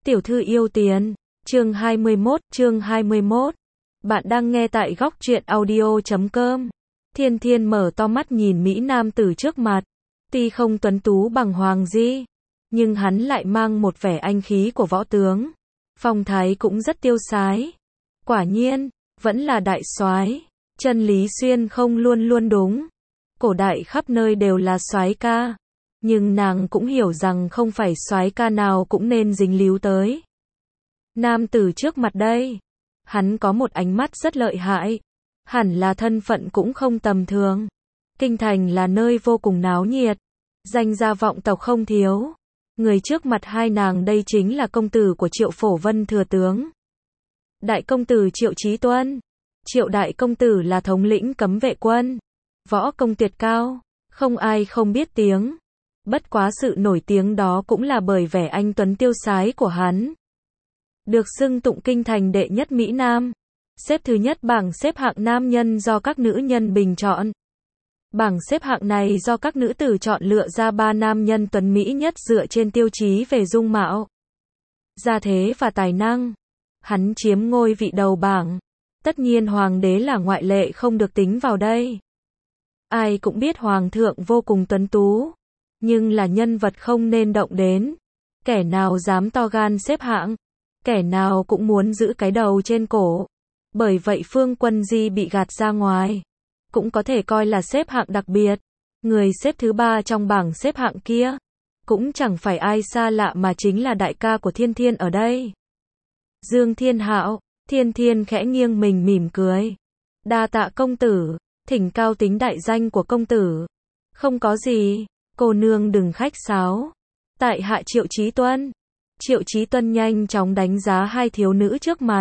Tiểu thư yêu tiền. Chương 21. Bạn đang nghe tại góc truyện audio.com. Thiên Thiên mở to mắt nhìn Mỹ Nam tử trước mặt. Tuy không tuấn tú bằng Hoàng Di, nhưng hắn lại mang một vẻ anh khí của võ tướng. Phong thái cũng rất tiêu sái. Quả nhiên, vẫn là đại soái. Chân lý xuyên không luôn luôn đúng. Cổ đại khắp nơi đều là soái ca. Nhưng nàng cũng hiểu rằng không phải soái ca nào cũng nên dính líu tới. Nam tử trước mặt đây, hắn có một ánh mắt rất lợi hại, hẳn là thân phận cũng không tầm thường. Kinh thành là nơi vô cùng náo nhiệt, danh gia vọng tộc không thiếu. Người trước mặt hai nàng đây chính là công tử của Triệu Phổ Vân thừa tướng. Đại công tử Triệu Chí Tuân. Triệu đại công tử là thống lĩnh cấm vệ quân, võ công tuyệt cao, không ai không biết tiếng. Bất quá sự nổi tiếng đó cũng là bởi vẻ anh tuấn tiêu sái của hắn. Được xưng tụng kinh thành đệ nhất Mỹ Nam, xếp thứ nhất bảng xếp hạng nam nhân do các nữ nhân bình chọn. Bảng xếp hạng này do các nữ tử chọn lựa ra 3 nam nhân tuấn Mỹ nhất dựa trên tiêu chí về dung mạo, gia thế và tài năng. Hắn chiếm ngôi vị đầu bảng. Tất nhiên hoàng đế là ngoại lệ không được tính vào đây. Ai cũng biết hoàng thượng vô cùng tuấn tú, nhưng là nhân vật không nên động đến. Kẻ nào dám to gan xếp hạng, kẻ nào cũng muốn giữ cái đầu trên cổ. Bởi vậy Phương Quân Di bị gạt ra ngoài. Cũng có thể coi là xếp hạng đặc biệt. Người xếp thứ 3 trong bảng xếp hạng kia, cũng chẳng phải ai xa lạ mà chính là đại ca của Thiên Thiên ở đây. Dương Thiên Hạo. Thiên Thiên khẽ nghiêng mình mỉm cười. Đa tạ công tử, thỉnh cao tính đại danh của công tử. Không có gì, cô nương đừng khách sáo. Tại hạ Triệu Chí Tuân. Triệu Chí Tuân nhanh chóng đánh giá hai thiếu nữ trước mặt.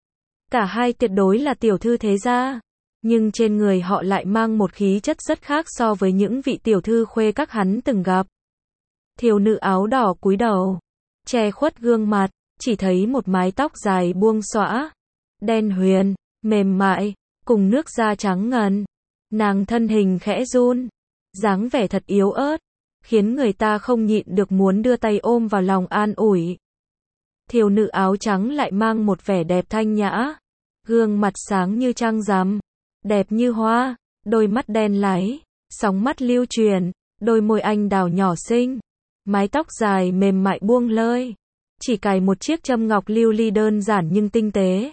Cả hai tuyệt đối là tiểu thư thế gia, nhưng trên người họ lại mang một khí chất rất khác so với những vị tiểu thư khuê các hắn từng gặp. Thiếu nữ áo đỏ cúi đầu, che khuất gương mặt, chỉ thấy một mái tóc dài buông xõa, đen huyền, mềm mại, cùng nước da trắng ngần. Nàng thân hình khẽ run, dáng vẻ thật yếu ớt, khiến người ta không nhịn được muốn đưa tay ôm vào lòng an ủi. Thiếu nữ áo trắng lại mang một vẻ đẹp thanh nhã, gương mặt sáng như trăng rằm, đẹp như hoa, đôi mắt đen láy, sóng mắt lưu truyền, đôi môi anh đào nhỏ xinh, mái tóc dài mềm mại buông lơi, chỉ cài một chiếc châm ngọc lưu ly đơn giản nhưng tinh tế.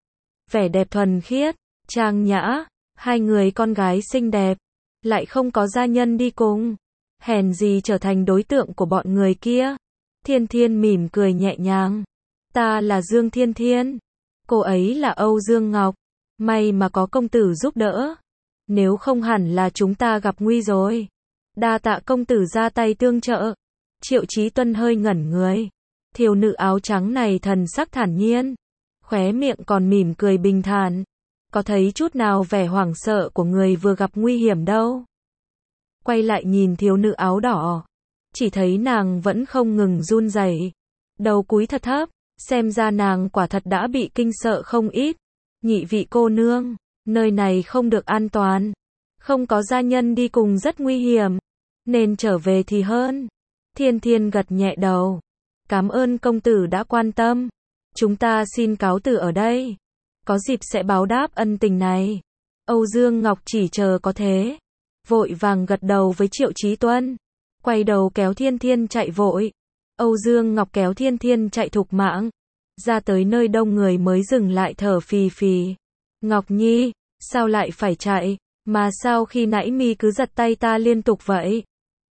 Vẻ đẹp thuần khiết, trang nhã, hai người con gái xinh đẹp, lại không có gia nhân đi cùng, hèn gì trở thành đối tượng của bọn người kia. Thiên Thiên mỉm cười nhẹ nhàng. Ta là Dương Thiên Thiên. Cô ấy là Âu Dương Ngọc. May mà có công tử giúp đỡ. Nếu không hẳn là chúng ta gặp nguy rồi. Đa tạ công tử ra tay tương trợ. Triệu Chí Tuân hơi ngẩn người. Thiếu nữ áo trắng này thần sắc thản nhiên, khóe miệng còn mỉm cười bình thản, có thấy chút nào vẻ hoảng sợ của người vừa gặp nguy hiểm đâu. Quay lại nhìn thiếu nữ áo đỏ, chỉ thấy nàng vẫn không ngừng run rẩy, đầu cúi thật thấp, xem ra nàng quả thật đã bị kinh sợ không ít. Nhị vị cô nương, nơi này không được an toàn, không có gia nhân đi cùng rất nguy hiểm, nên trở về thì hơn. Thiên Thiên gật nhẹ đầu. Cảm ơn công tử đã quan tâm. Chúng ta xin cáo từ ở đây. Có dịp sẽ báo đáp ân tình này. Âu Dương Ngọc chỉ chờ có thế. Vội vàng gật đầu với Triệu Chí Tuân. Quay đầu kéo Thiên Thiên chạy vội. Âu Dương Ngọc kéo Thiên Thiên chạy thục mạng. Ra tới nơi đông người mới dừng lại thở phì phì. Ngọc Nhi, sao lại phải chạy? Mà sao khi nãy mi cứ giật tay ta liên tục vậy?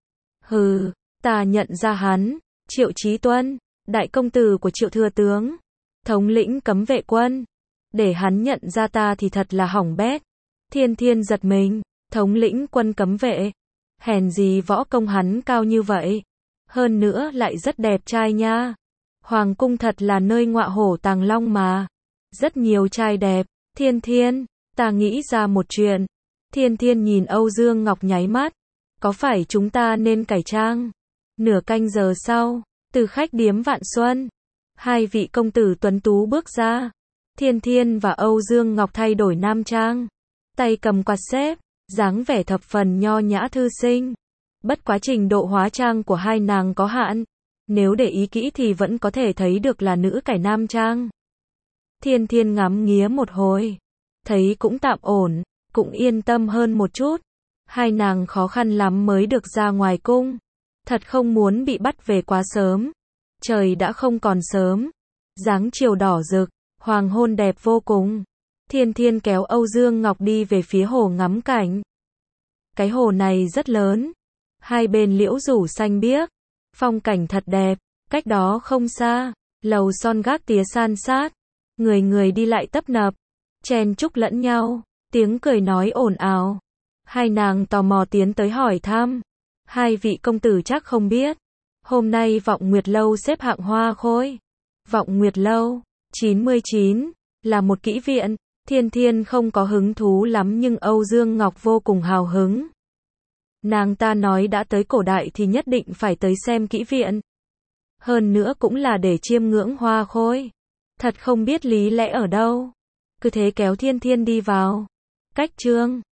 Hừ, ta nhận ra hắn. Triệu Chí Tuân, đại công tử của Triệu thừa tướng, thống lĩnh cấm vệ quân. Để hắn nhận ra ta thì thật là hỏng bét. Thiên Thiên giật mình, thống lĩnh quân cấm vệ. Hèn gì võ công hắn cao như vậy. Hơn nữa lại rất đẹp trai nha. Hoàng cung thật là nơi ngọa hổ tàng long mà. Rất nhiều trai đẹp. Thiên Thiên, ta nghĩ ra một chuyện. Thiên Thiên nhìn Âu Dương Ngọc nháy mắt. Có phải chúng ta nên cải trang? Nửa canh giờ sau, từ khách điếm Vạn Xuân, hai vị công tử tuấn tú bước ra. Thiên Thiên và Âu Dương Ngọc thay đổi nam trang, tay cầm quạt xếp, dáng vẻ thập phần nho nhã thư sinh. Bất quá trình độ hóa trang của hai nàng có hạn, Nếu để ý kỹ thì vẫn có thể thấy được là nữ cải nam trang. Thiên Thiên ngắm nghía một hồi, thấy cũng tạm ổn, cũng yên tâm hơn một chút. Hai nàng khó khăn lắm mới được ra ngoài cung. Thật không muốn bị bắt về quá sớm. Trời đã không còn sớm. Dáng chiều đỏ rực, hoàng hôn đẹp vô cùng. Thiên Thiên kéo Âu Dương Ngọc đi về phía hồ ngắm cảnh. Cái hồ này rất lớn. Hai bên liễu rủ xanh biếc. Phong cảnh thật đẹp. Cách đó không xa, lầu son gác tía san sát. Người người đi lại tấp nập. Chen chúc lẫn nhau. Tiếng cười nói ồn ào. Hai nàng tò mò tiến tới hỏi thăm. Hai vị công tử chắc không biết. Hôm nay Vọng Nguyệt Lâu xếp hạng hoa khôi. Vọng Nguyệt Lâu 99 là một kỹ viện. Thiên Thiên không có hứng thú lắm nhưng Âu Dương Ngọc vô cùng hào hứng. Nàng ta nói đã tới cổ đại thì nhất định phải tới xem kỹ viện. Hơn nữa cũng là để chiêm ngưỡng hoa khôi. Thật không biết lý lẽ ở đâu. Cứ thế kéo Thiên Thiên đi vào. Cách chương